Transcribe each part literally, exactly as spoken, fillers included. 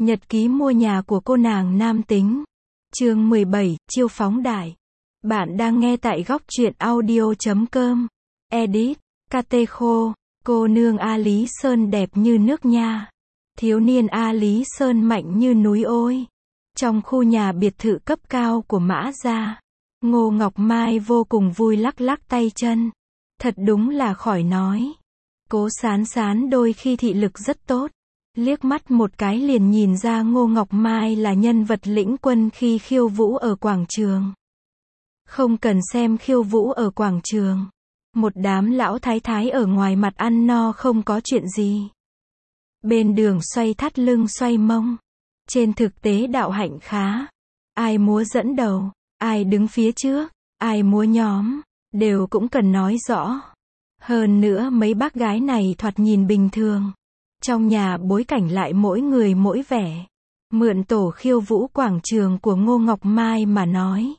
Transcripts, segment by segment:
Nhật ký mua nhà của cô nàng nam tính. Chương mười bảy, chiêu phóng đại. Bạn đang nghe tại góc truyện audio chấm com. Edit, ca tê Khô. Cô nương A Lý Sơn đẹp như nước nha. Thiếu niên A Lý Sơn mạnh như núi ôi. Trong khu nhà biệt thự cấp cao của Mã gia, Ngô Ngọc Mai vô cùng vui lắc lắc tay chân. Thật đúng là khỏi nói. Cố Sán Sán đôi khi thị lực rất tốt. Liếc mắt một cái liền nhìn ra Ngô Ngọc Mai là nhân vật lĩnh quân khi khiêu vũ ở quảng trường. Không cần xem khiêu vũ ở quảng trường. Một đám lão thái thái ở ngoài mặt ăn no không có chuyện gì. Bên đường xoay thắt lưng xoay mông. Trên thực tế đạo hạnh khá. Ai múa dẫn đầu, ai đứng phía trước, ai múa nhóm, đều cũng cần nói rõ. Hơn nữa mấy bác gái này thoạt nhìn bình thường. Trong nhà bối cảnh lại mỗi người mỗi vẻ. Mượn tổ khiêu vũ quảng trường của Ngô Ngọc Mai mà nói.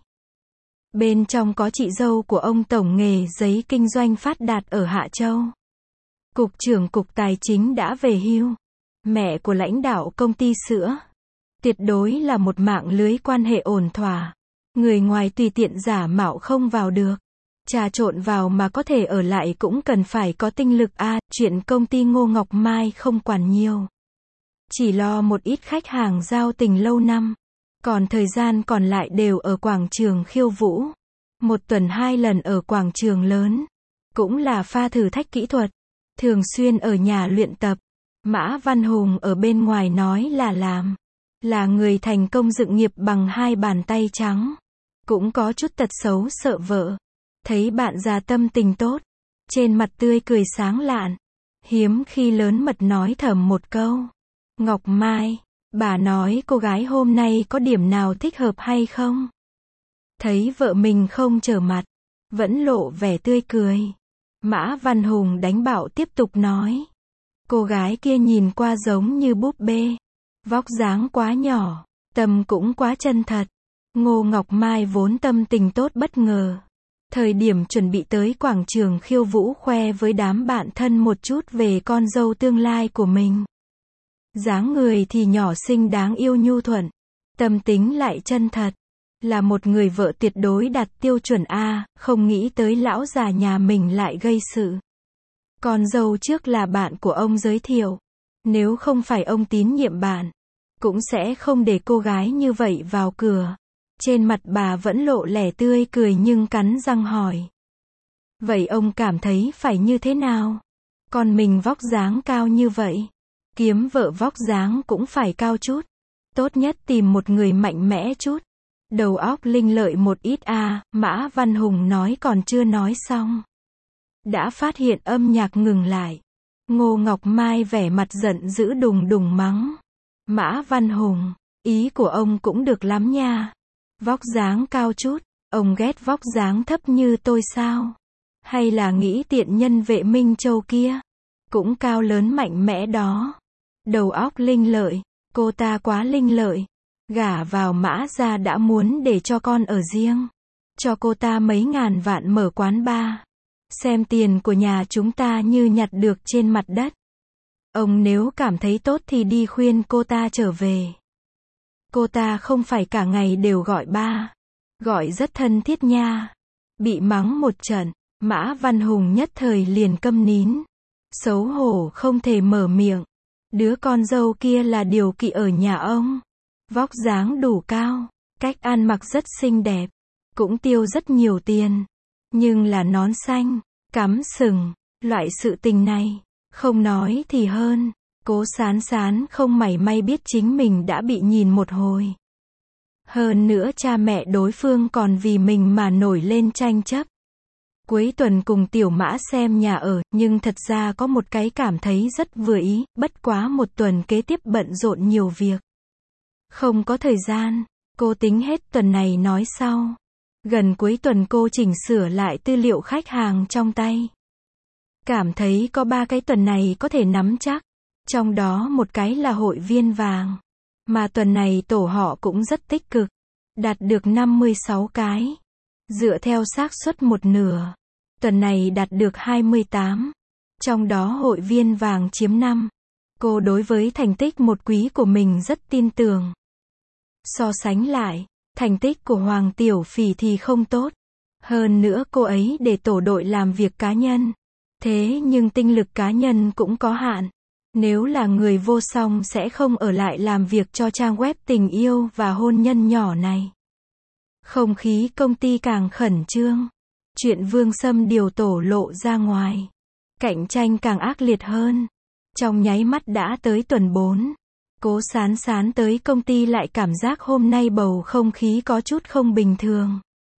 Bên trong có chị dâu của ông tổng nghề giấy kinh doanh phát đạt ở Hạ Châu. Cục trưởng Cục Tài chính đã về hưu. Mẹ của lãnh đạo công ty sữa. Tuyệt đối là một mạng lưới quan hệ ổn thỏa. Người ngoài tùy tiện giả mạo không vào được. Trà trộn vào mà có thể ở lại cũng cần phải có tinh lực a. À, chuyện công ty Ngô Ngọc Mai không quản nhiều. Chỉ lo một ít khách hàng giao tình lâu năm. Còn thời gian còn lại đều ở quảng trường khiêu vũ. Một tuần hai lần ở quảng trường lớn. Cũng là pha thử thách kỹ thuật. Thường xuyên ở nhà luyện tập. Mã Văn Hùng ở bên ngoài nói là làm. Là người thành công dựng nghiệp bằng hai bàn tay trắng. Cũng có chút tật xấu sợ vợ. Thấy bạn già tâm tình tốt. Trên mặt tươi cười sáng lạn. Hiếm khi lớn mật nói thầm một câu. Ngọc Mai, bà nói cô gái hôm nay có điểm nào thích hợp hay không? Thấy vợ mình không trở mặt. Vẫn lộ vẻ tươi cười. Mã Văn Hùng đánh bảo tiếp tục nói. Cô gái kia nhìn qua giống như búp bê. Vóc dáng quá nhỏ. Tâm cũng quá chân thật. Ngô Ngọc Mai vốn tâm tình tốt bất ngờ. Thời điểm chuẩn bị tới quảng trường khiêu vũ khoe với đám bạn thân một chút về con dâu tương lai của mình. Dáng người thì nhỏ xinh đáng yêu nhu thuận. Tâm tính lại chân thật. Là một người vợ tuyệt đối đạt tiêu chuẩn A, không nghĩ tới lão già nhà mình lại gây sự. Con dâu trước là bạn của ông giới thiệu. Nếu không phải ông tín nhiệm bạn, cũng sẽ không để cô gái như vậy vào cửa. Trên mặt bà vẫn lộ lẻ tươi cười nhưng cắn răng hỏi. Vậy ông cảm thấy phải như thế nào? Con mình vóc dáng cao như vậy. Kiếm vợ vóc dáng cũng phải cao chút. Tốt nhất tìm một người mạnh mẽ chút. Đầu óc linh lợi một ít a. À, Mã Văn Hùng nói còn chưa nói xong. Đã phát hiện âm nhạc ngừng lại. Ngô Ngọc Mai vẻ mặt giận dữ đùng đùng mắng. Mã Văn Hùng, ý của ông cũng được lắm nha. Vóc dáng cao chút, ông ghét vóc dáng thấp như tôi sao? Hay là nghĩ tiện nhân Vệ Minh Châu kia? Cũng cao lớn mạnh mẽ đó. Đầu óc linh lợi, cô ta quá linh lợi. Gả vào Mã gia đã muốn để cho con ở riêng. Cho cô ta mấy ngàn vạn mở quán bar. Xem tiền của nhà chúng ta như nhặt được trên mặt đất. Ông nếu cảm thấy tốt thì đi khuyên cô ta trở về. Cô ta không phải cả ngày đều gọi ba. Gọi rất thân thiết nha. Bị mắng một trận, Mã Văn Hùng nhất thời liền câm nín. Xấu hổ không thể mở miệng. Đứa con dâu kia là điều kỵ ở nhà ông. Vóc dáng đủ cao, cách ăn mặc rất xinh đẹp. Cũng tiêu rất nhiều tiền. Nhưng là nón xanh, cắm sừng, loại sự tình này. Không nói thì hơn. Cố Sán Sán không mảy may biết chính mình đã bị nhìn một hồi. Hơn nữa cha mẹ đối phương còn vì mình mà nổi lên tranh chấp. Cuối tuần cùng Tiểu Mã xem nhà ở, nhưng thật ra có một cái cảm thấy rất vừa ý, bất quá một tuần kế tiếp bận rộn nhiều việc. Không có thời gian, cô tính hết tuần này nói sau. Gần cuối tuần cô chỉnh sửa lại tư liệu khách hàng trong tay. Cảm thấy có ba cái tuần này có thể nắm chắc. Trong đó một cái là hội viên vàng. Mà tuần này tổ họ cũng rất tích cực. Đạt được năm mươi sáu cái. Dựa theo xác suất một nửa. Tuần này đạt được hai mươi tám. Trong đó hội viên vàng chiếm năm. Cô đối với thành tích một quý của mình rất tin tưởng. So sánh lại, thành tích của Hoàng Tiểu Phỉ thì không tốt. Hơn nữa cô ấy để tổ đội làm việc cá nhân. Thế nhưng tinh lực cá nhân cũng có hạn. Nếu là người vô song sẽ không ở lại làm việc cho trang web tình yêu và hôn nhân nhỏ này. Không khí công ty càng khẩn trương. Chuyện Vương Sâm điều tổ lộ ra ngoài. Cạnh tranh càng ác liệt hơn. Trong nháy mắt đã tới tuần bốn. Cố Sán Sán tới công ty lại cảm giác hôm nay bầu không khí có chút không bình thường.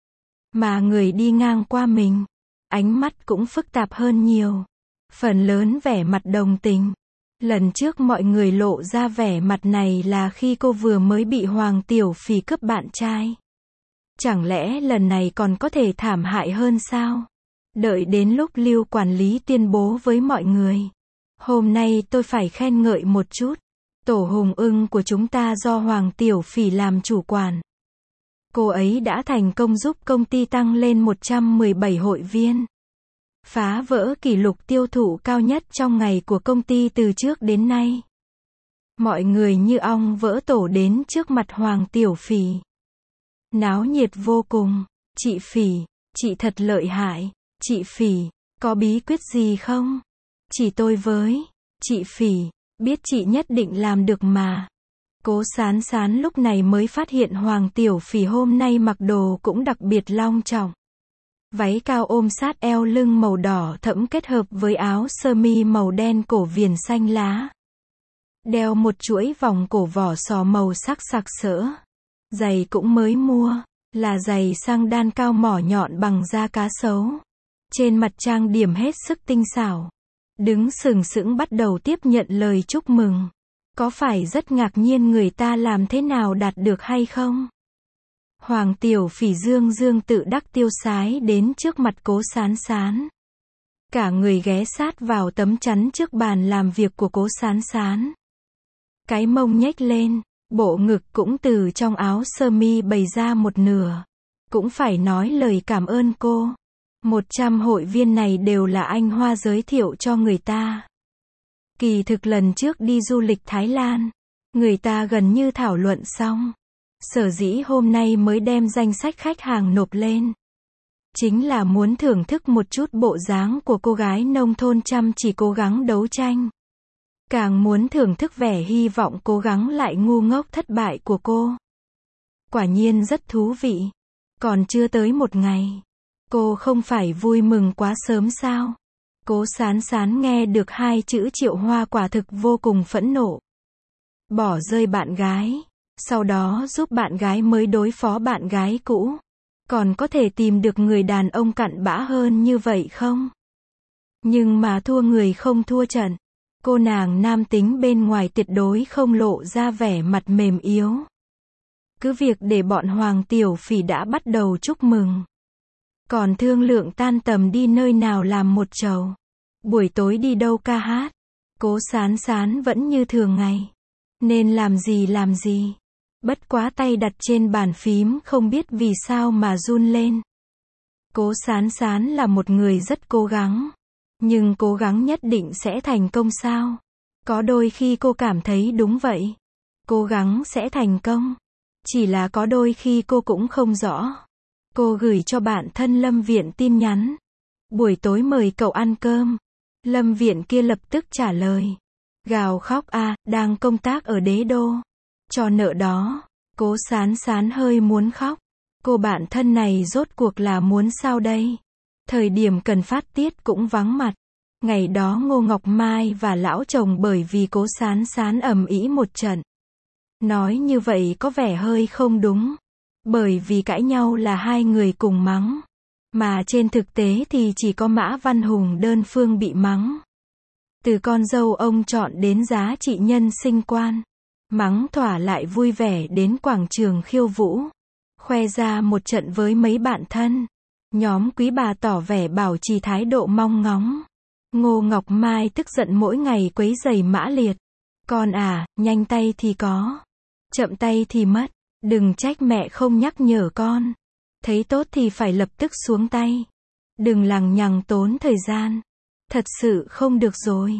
Mà người đi ngang qua mình, ánh mắt cũng phức tạp hơn nhiều. Phần lớn vẻ mặt đồng tình. Lần trước mọi người lộ ra vẻ mặt này là khi cô vừa mới bị Hoàng Tiểu Phỉ cướp bạn trai. Chẳng lẽ lần này còn có thể thảm hại hơn sao? Đợi đến lúc Lưu quản lý tuyên bố với mọi người. Hôm nay tôi phải khen ngợi một chút. Tổ hùng ưng của chúng ta do Hoàng Tiểu Phỉ làm chủ quản. Cô ấy đã thành công giúp công ty tăng lên một trăm mười bảy hội viên. Phá vỡ kỷ lục tiêu thụ cao nhất trong ngày của công ty từ trước đến nay. Mọi người như ong vỡ tổ đến trước mặt Hoàng Tiểu Phỉ. Náo nhiệt vô cùng. Chị Phỉ, chị thật lợi hại. Chị Phỉ, có bí quyết gì không? Chỉ tôi với. Chị Phỉ, biết chị nhất định làm được mà. Cố Sán Sán lúc này mới phát hiện Hoàng Tiểu Phỉ hôm nay mặc đồ cũng đặc biệt long trọng. Váy cao ôm sát eo lưng màu đỏ thẫm kết hợp với áo sơ mi màu đen cổ viền xanh lá. Đeo một chuỗi vòng cổ vỏ sò màu sắc sặc sỡ. Giày cũng mới mua, là giày sang đan cao mỏ nhọn bằng da cá sấu. Trên mặt trang điểm hết sức tinh xảo. Đứng sừng sững bắt đầu tiếp nhận lời chúc mừng. Có phải rất ngạc nhiên người ta làm thế nào đạt được hay không? Hoàng Tiểu Phỉ dương dương tự đắc tiêu sái đến trước mặt Cố Sán Sán. Cả người ghé sát vào tấm chắn trước bàn làm việc của Cố Sán Sán. Cái mông nhếch lên, bộ ngực cũng từ trong áo sơ mi bày ra một nửa. Cũng phải nói lời cảm ơn cô. Một trăm hội viên này đều là anh Hoa giới thiệu cho người ta. Kỳ thực lần trước đi du lịch Thái Lan, người ta gần như thảo luận xong. Sở dĩ hôm nay mới đem danh sách khách hàng nộp lên. Chính là muốn thưởng thức một chút bộ dáng của cô gái nông thôn chăm chỉ cố gắng đấu tranh. Càng muốn thưởng thức vẻ hy vọng cố gắng lại ngu ngốc thất bại của cô. Quả nhiên rất thú vị. Còn chưa tới một ngày. Cô không phải vui mừng quá sớm sao? Cố Sán Sán nghe được hai chữ Triệu Hoa quả thực vô cùng phẫn nộ. Bỏ rơi bạn gái. Sau đó giúp bạn gái mới đối phó bạn gái cũ. Còn có thể tìm được người đàn ông cặn bã hơn như vậy không? Nhưng mà thua người không thua trận. Cô nàng nam tính bên ngoài tuyệt đối không lộ ra vẻ mặt mềm yếu. Cứ việc để bọn Hoàng Tiểu Phỉ đã bắt đầu chúc mừng. Còn thương lượng tan tầm đi nơi nào làm một chầu. Buổi tối đi đâu ca hát. Cố Sán Sán vẫn như thường ngày. Nên làm gì làm gì. Bất quá tay đặt trên bàn phím không biết vì sao mà run lên. Cố Sán Sán là một người rất cố gắng. Nhưng cố gắng nhất định sẽ thành công sao? Có đôi khi cô cảm thấy đúng vậy. Cố gắng sẽ thành công. Chỉ là có đôi khi cô cũng không rõ. Cô gửi cho bạn thân Lâm Viện tin nhắn. Buổi tối mời cậu ăn cơm. Lâm Viện kia lập tức trả lời. Gào khóc à, đang công tác ở Đế Đô. Cho nợ đó. Cố Sán Sán hơi muốn khóc. Cô bạn thân này rốt cuộc là muốn sao đây? Thời điểm cần phát tiết cũng vắng mặt. Ngày đó Ngô Ngọc Mai và lão chồng bởi vì Cố Sán Sán ầm ĩ một trận. Nói như vậy có vẻ hơi không đúng. Bởi vì cãi nhau là hai người cùng mắng. Mà trên thực tế thì chỉ có Mã Văn Hùng đơn phương bị mắng. Từ con dâu ông chọn đến giá trị nhân sinh quan. Mắng thỏa lại vui vẻ đến quảng trường khiêu vũ. Khoe ra một trận với mấy bạn thân. Nhóm quý bà tỏ vẻ bảo trì thái độ mong ngóng. Ngô Ngọc Mai tức giận mỗi ngày quấy rầy Mã Liệt. Con à, nhanh tay thì có. Chậm tay thì mất. Đừng trách mẹ không nhắc nhở con. Thấy tốt thì phải lập tức xuống tay. Đừng lằng nhằng tốn thời gian. Thật sự không được rồi.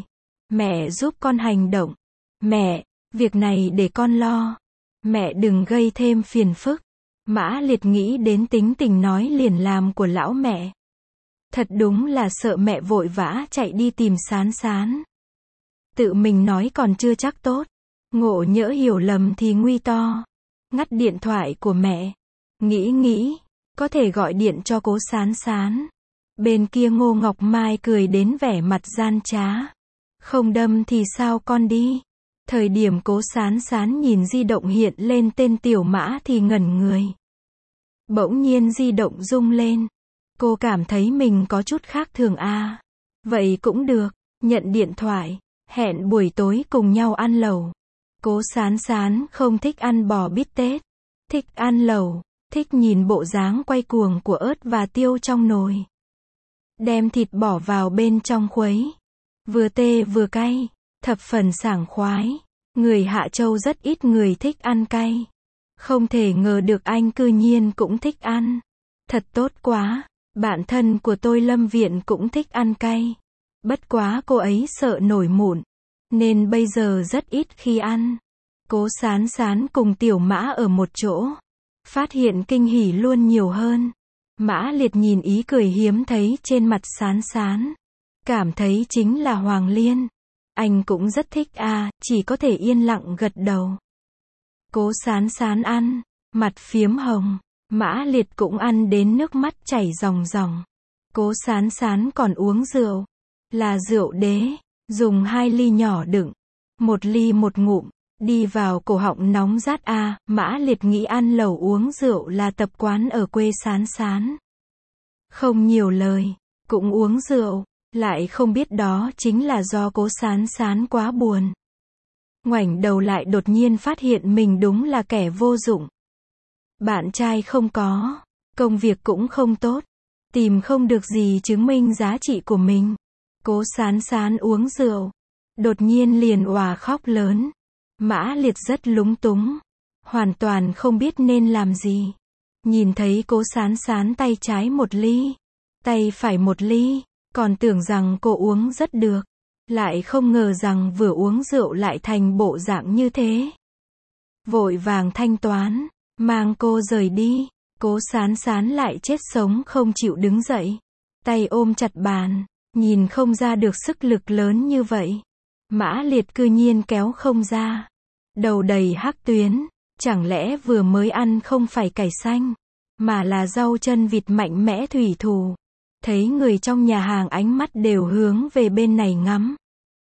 Mẹ giúp con hành động. Mẹ, việc này để con lo. Mẹ đừng gây thêm phiền phức. Mã Liệt nghĩ đến tính tình nói liền làm của lão mẹ. Thật đúng là sợ mẹ vội vã chạy đi tìm Sán Sán. Tự mình nói còn chưa chắc tốt. Ngộ nhỡ hiểu lầm thì nguy to. Ngắt điện thoại của mẹ. Nghĩ nghĩ, có thể gọi điện cho cố Sán Sán. Bên kia Ngô Ngọc Mai cười đến vẻ mặt gian trá. Không đâm thì sao con đi. Thời điểm cố Sán Sán nhìn di động hiện lên tên Tiểu Mã thì ngẩn người. Bỗng nhiên di động rung lên. Cô cảm thấy mình có chút khác thường à. Vậy cũng được, nhận điện thoại, hẹn buổi tối cùng nhau ăn lẩu. Cố Sán Sán không thích ăn bò bít tết, thích ăn lẩu, thích nhìn bộ dáng quay cuồng của ớt và tiêu trong nồi. Đem thịt bỏ vào bên trong khuấy, vừa tê vừa cay, thập phần sảng khoái. Người Hạ Châu rất ít người thích ăn cay. Không thể ngờ được anh cư nhiên cũng thích ăn. Thật tốt quá, bạn thân của tôi Lâm Viện cũng thích ăn cay. Bất quá cô ấy sợ nổi mụn, nên bây giờ rất ít khi ăn. Cố Sán Sán cùng Tiểu Mã ở một chỗ, phát hiện kinh hỉ luôn nhiều hơn. Mã Liệt nhìn ý cười hiếm thấy trên mặt Sán Sán, cảm thấy chính là Hoàng Liên. Anh cũng rất thích à, chỉ có thể yên lặng gật đầu. Cố Sán Sán ăn, mặt phiếm hồng. Mã Liệt cũng ăn đến nước mắt chảy ròng ròng. Cố Sán Sán còn uống rượu, là rượu đế, dùng hai ly nhỏ đựng, một ly một ngụm, đi vào cổ họng nóng rát à. Mã Liệt nghĩ ăn lẩu uống rượu là tập quán ở quê Sán Sán. Không nhiều lời, cũng uống rượu, lại không biết đó chính là do cố Sán Sán quá buồn. Ngoảnh đầu lại đột nhiên phát hiện mình đúng là kẻ vô dụng. Bạn trai không có, công việc cũng không tốt, tìm không được gì chứng minh giá trị của mình. Cố Sán Sán uống rượu, đột nhiên liền òa khóc lớn. Mã Liệt rất lúng túng, hoàn toàn không biết nên làm gì. Nhìn thấy cố Sán Sán tay trái một ly, tay phải một ly, còn tưởng rằng cô uống rất được, lại không ngờ rằng vừa uống rượu lại thành bộ dạng như thế. Vội vàng thanh toán, mang cô rời đi. Cố Sán Sán lại chết sống không chịu đứng dậy, tay ôm chặt bàn, nhìn không ra được sức lực lớn như vậy. Mã Liệt cư nhiên kéo không ra, đầu đầy hắc tuyến, chẳng lẽ vừa mới ăn không phải cải xanh, mà là rau chân vịt mạnh mẽ thủy thủ. Thấy người trong nhà hàng ánh mắt đều hướng về bên này ngắm.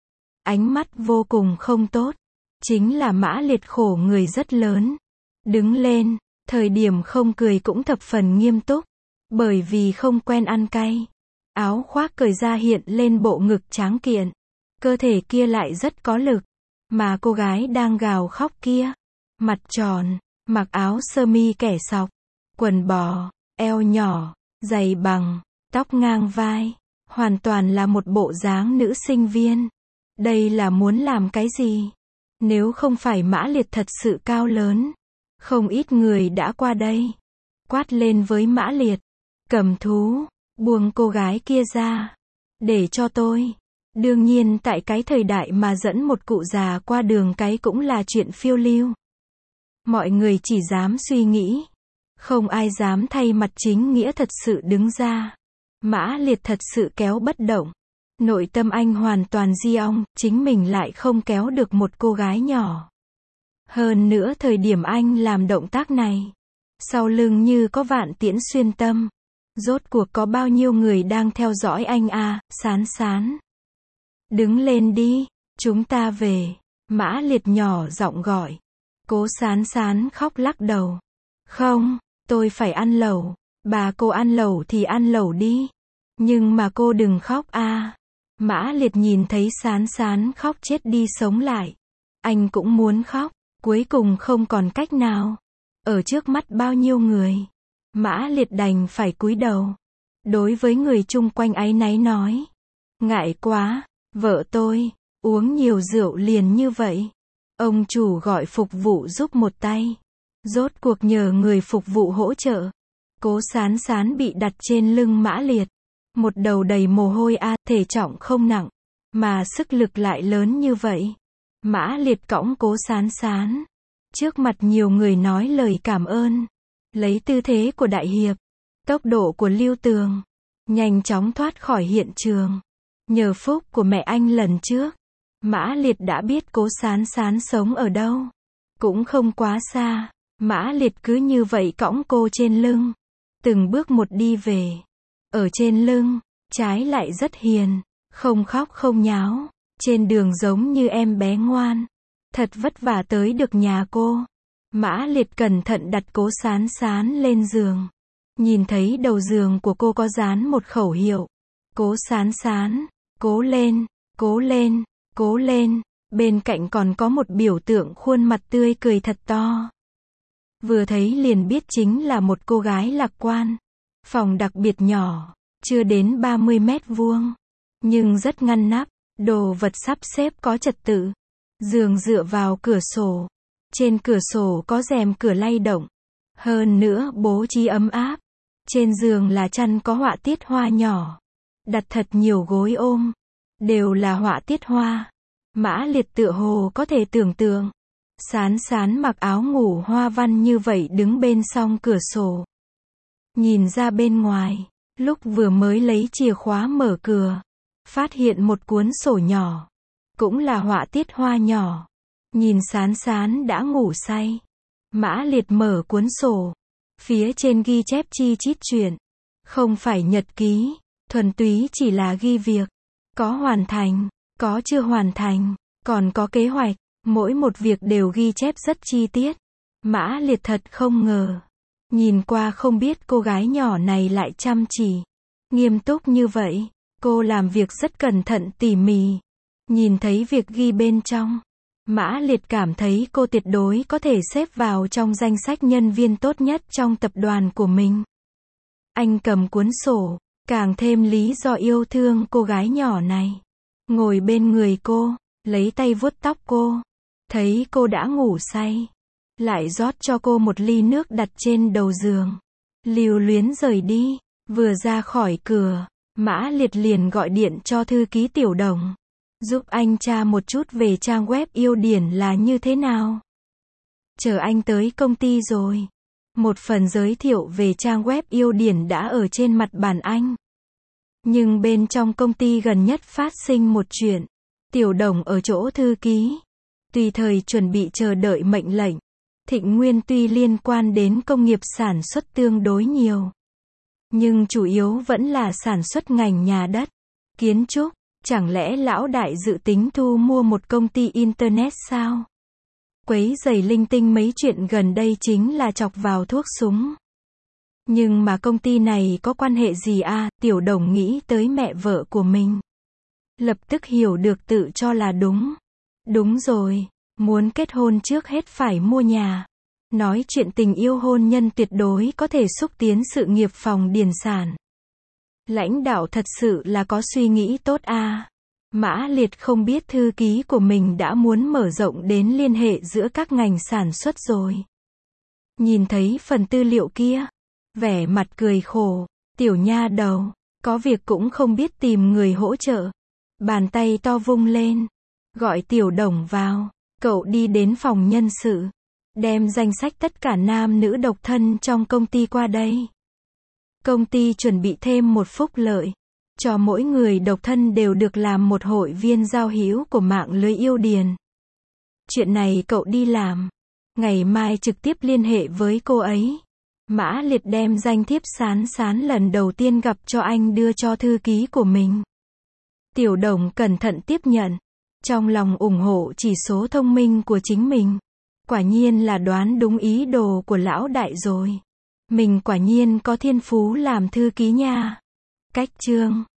Ánh mắt vô cùng không tốt, chính là Mã Liệt khổ người rất lớn. Đứng lên, thời điểm không cười cũng thập phần nghiêm túc, bởi vì không quen ăn cay. Áo khoác cởi ra hiện lên bộ ngực tráng kiện, cơ thể kia lại rất có lực, mà cô gái đang gào khóc kia, mặt tròn, mặc áo sơ mi kẻ sọc, quần bò, eo nhỏ, giày bằng, tóc ngang vai, hoàn toàn là một bộ dáng nữ sinh viên. Đây là muốn làm cái gì? Nếu không phải Mã Liệt thật sự cao lớn, không ít người đã qua đây, quát lên với Mã Liệt, cầm thú, buông cô gái kia ra, để cho tôi. Đương nhiên tại cái thời đại mà dẫn một cụ già qua đường cái cũng là chuyện phiêu lưu. Mọi người chỉ dám suy nghĩ, không ai dám thay mặt chính nghĩa thật sự đứng ra. Mã Liệt thật sự kéo bất động. Nội tâm anh hoàn toàn di ong, chính mình lại không kéo được một cô gái nhỏ. Hơn nữa thời điểm anh làm động tác này, sau lưng như có vạn tiễn xuyên tâm. Rốt cuộc có bao nhiêu người đang theo dõi anh à, Sán Sán. Đứng lên đi, chúng ta về. Mã Liệt nhỏ giọng gọi. Cố Sán Sán khóc lắc đầu. Không, tôi phải ăn lẩu. Bà cô ăn lẩu thì ăn lẩu đi. Nhưng mà cô đừng khóc à. Mã Liệt nhìn thấy Sán Sán khóc chết đi sống lại. Anh cũng muốn khóc, cuối cùng không còn cách nào. Ở trước mắt bao nhiêu người, Mã Liệt đành phải cúi đầu. Đối với người chung quanh áy náy nói. Ngại quá, vợ tôi, uống nhiều rượu liền như vậy. Ông chủ gọi phục vụ giúp một tay. Rốt cuộc nhờ người phục vụ hỗ trợ. Cố Sán Sán bị đặt trên lưng Mã Liệt. Một đầu đầy mồ hôi a, thể trọng không nặng. Mà sức lực lại lớn như vậy. Mã Liệt cõng Cố Sán Sán. Trước mặt nhiều người nói lời cảm ơn. Lấy tư thế của đại hiệp. Tốc độ của Lưu Tường. Nhanh chóng thoát khỏi hiện trường. Nhờ phúc của mẹ anh lần trước. Mã Liệt đã biết Cố Sán Sán sống ở đâu. Cũng không quá xa. Mã Liệt cứ như vậy cõng cô trên lưng. Từng bước một đi về. Ở trên lưng, trái lại rất hiền. Không khóc không nháo. Trên đường giống như em bé ngoan. Thật vất vả tới được nhà cô. Mã Liệt cẩn thận đặt Cố Sán Sán lên giường. Nhìn thấy đầu giường của cô có dán một khẩu hiệu. Cố Sán Sán, cố lên, cố lên, cố lên. Bên cạnh còn có một biểu tượng khuôn mặt tươi cười thật to. Vừa thấy liền biết chính là một cô gái lạc quan. Phòng đặc biệt nhỏ, chưa đến ba mươi mét vuông. Nhưng rất ngăn nắp, đồ vật sắp xếp có trật tự. Giường dựa vào cửa sổ. Trên cửa sổ có rèm cửa lay động. Hơn nữa bố trí ấm áp. Trên giường là chăn có họa tiết hoa nhỏ. Đặt thật nhiều gối ôm. Đều là họa tiết hoa. Mã Liệt tựa hồ có thể tưởng tượng. Sán Sán mặc áo ngủ hoa văn như vậy đứng bên song cửa sổ. Nhìn ra bên ngoài. Lúc vừa mới lấy chìa khóa mở cửa. Phát hiện một cuốn sổ nhỏ. Cũng là họa tiết hoa nhỏ. Nhìn Sán Sán đã ngủ say. Mã Liệt mở cuốn sổ. Phía trên ghi chép chi chít chuyện. Không phải nhật ký. Thuần túy chỉ là ghi việc. Có hoàn thành. Có chưa hoàn thành. Còn có kế hoạch. Mỗi một việc đều ghi chép rất chi tiết. Mã Liệt thật không ngờ. Nhìn qua không biết cô gái nhỏ này lại chăm chỉ. Nghiêm túc như vậy. Cô làm việc rất cẩn thận tỉ mỉ. Nhìn thấy việc ghi bên trong. Mã Liệt cảm thấy cô tuyệt đối có thể xếp vào trong danh sách nhân viên tốt nhất trong tập đoàn của mình. Anh cầm cuốn sổ, càng thêm lý do yêu thương cô gái nhỏ này. Ngồi bên người cô, lấy tay vuốt tóc cô. Thấy cô đã ngủ say. Lại rót cho cô một ly nước đặt trên đầu giường. Lưu luyến rời đi. Vừa ra khỏi cửa, Mã Liệt liền gọi điện cho thư ký Tiểu Đồng. Giúp anh tra một chút về trang web Yêu Điển là như thế nào. Chờ anh tới công ty rồi. Một phần giới thiệu về trang web Yêu Điển đã ở trên mặt bàn anh. Nhưng bên trong công ty gần nhất phát sinh một chuyện. Tiểu Đồng ở chỗ thư ký. Tùy thời chuẩn bị chờ đợi mệnh lệnh. Thịnh Nguyên tuy liên quan đến công nghiệp sản xuất tương đối nhiều. Nhưng chủ yếu vẫn là sản xuất ngành nhà đất, kiến trúc. Chẳng lẽ lão đại dự tính thu mua một công ty internet sao? Quấy rầy linh tinh mấy chuyện gần đây chính là chọc vào thuốc súng. Nhưng mà công ty này có quan hệ gì à? Tiểu Đồng nghĩ tới mẹ vợ của mình. Lập tức hiểu được tự cho là đúng. Đúng rồi, muốn kết hôn trước hết phải mua nhà. Nói chuyện tình yêu hôn nhân tuyệt đối có thể xúc tiến sự nghiệp phòng điền sản. Lãnh đạo thật sự là có suy nghĩ tốt à. Mã Liệt không biết thư ký của mình đã muốn mở rộng đến liên hệ giữa các ngành sản xuất rồi. Nhìn thấy phần tư liệu kia. Vẻ mặt cười khổ. Tiểu nha đầu. Có việc cũng không biết tìm người hỗ trợ. Bàn tay to vung lên. Gọi Tiểu Đồng vào. Cậu đi đến phòng nhân sự. Đem danh sách tất cả nam nữ độc thân trong công ty qua đây. Công ty chuẩn bị thêm một phúc lợi. Cho mỗi người độc thân đều được làm một hội viên giao hữu của mạng lưới Yêu Điền. Chuyện này cậu đi làm. Ngày mai trực tiếp liên hệ với cô ấy. Mã Liệt đem danh thiếp Sán Sán lần đầu tiên gặp cho anh đưa cho thư ký của mình. Tiểu Đồng cẩn thận tiếp nhận. Trong lòng ủng hộ chỉ số thông minh của chính mình. Quả nhiên là đoán đúng ý đồ của lão đại rồi. Mình quả nhiên có thiên phú làm thư ký nha. Cách chương